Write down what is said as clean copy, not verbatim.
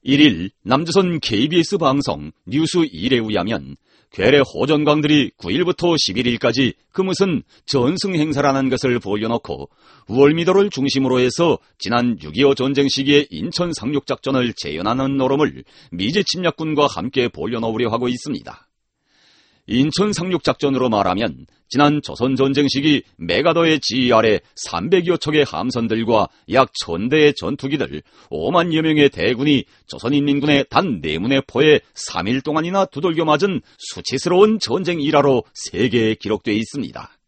1일 남조선 KBS 방송 뉴스 1에 의하면 괴뢰 호전광들이 9일부터 11일까지 그 무슨 전승 행사라는 것을 벌려놓고 월미도를 중심으로 해서 지난 6.25 전쟁 시기의 인천 상륙작전을 재현하는 노름을 미제 침략군과 함께 벌려놓으려 하고 있습니다. 인천 상륙작전으로 말하면 지난 조선전쟁 시기 메가더의 지휘 아래 300여 척의 함선들과 약 1000대의 전투기들 5만여 명의 대군이 조선인민군의 단 4문의 포에 3일 동안이나 두들겨 맞은 수치스러운 전쟁 일화로 세계에 기록되어 있습니다.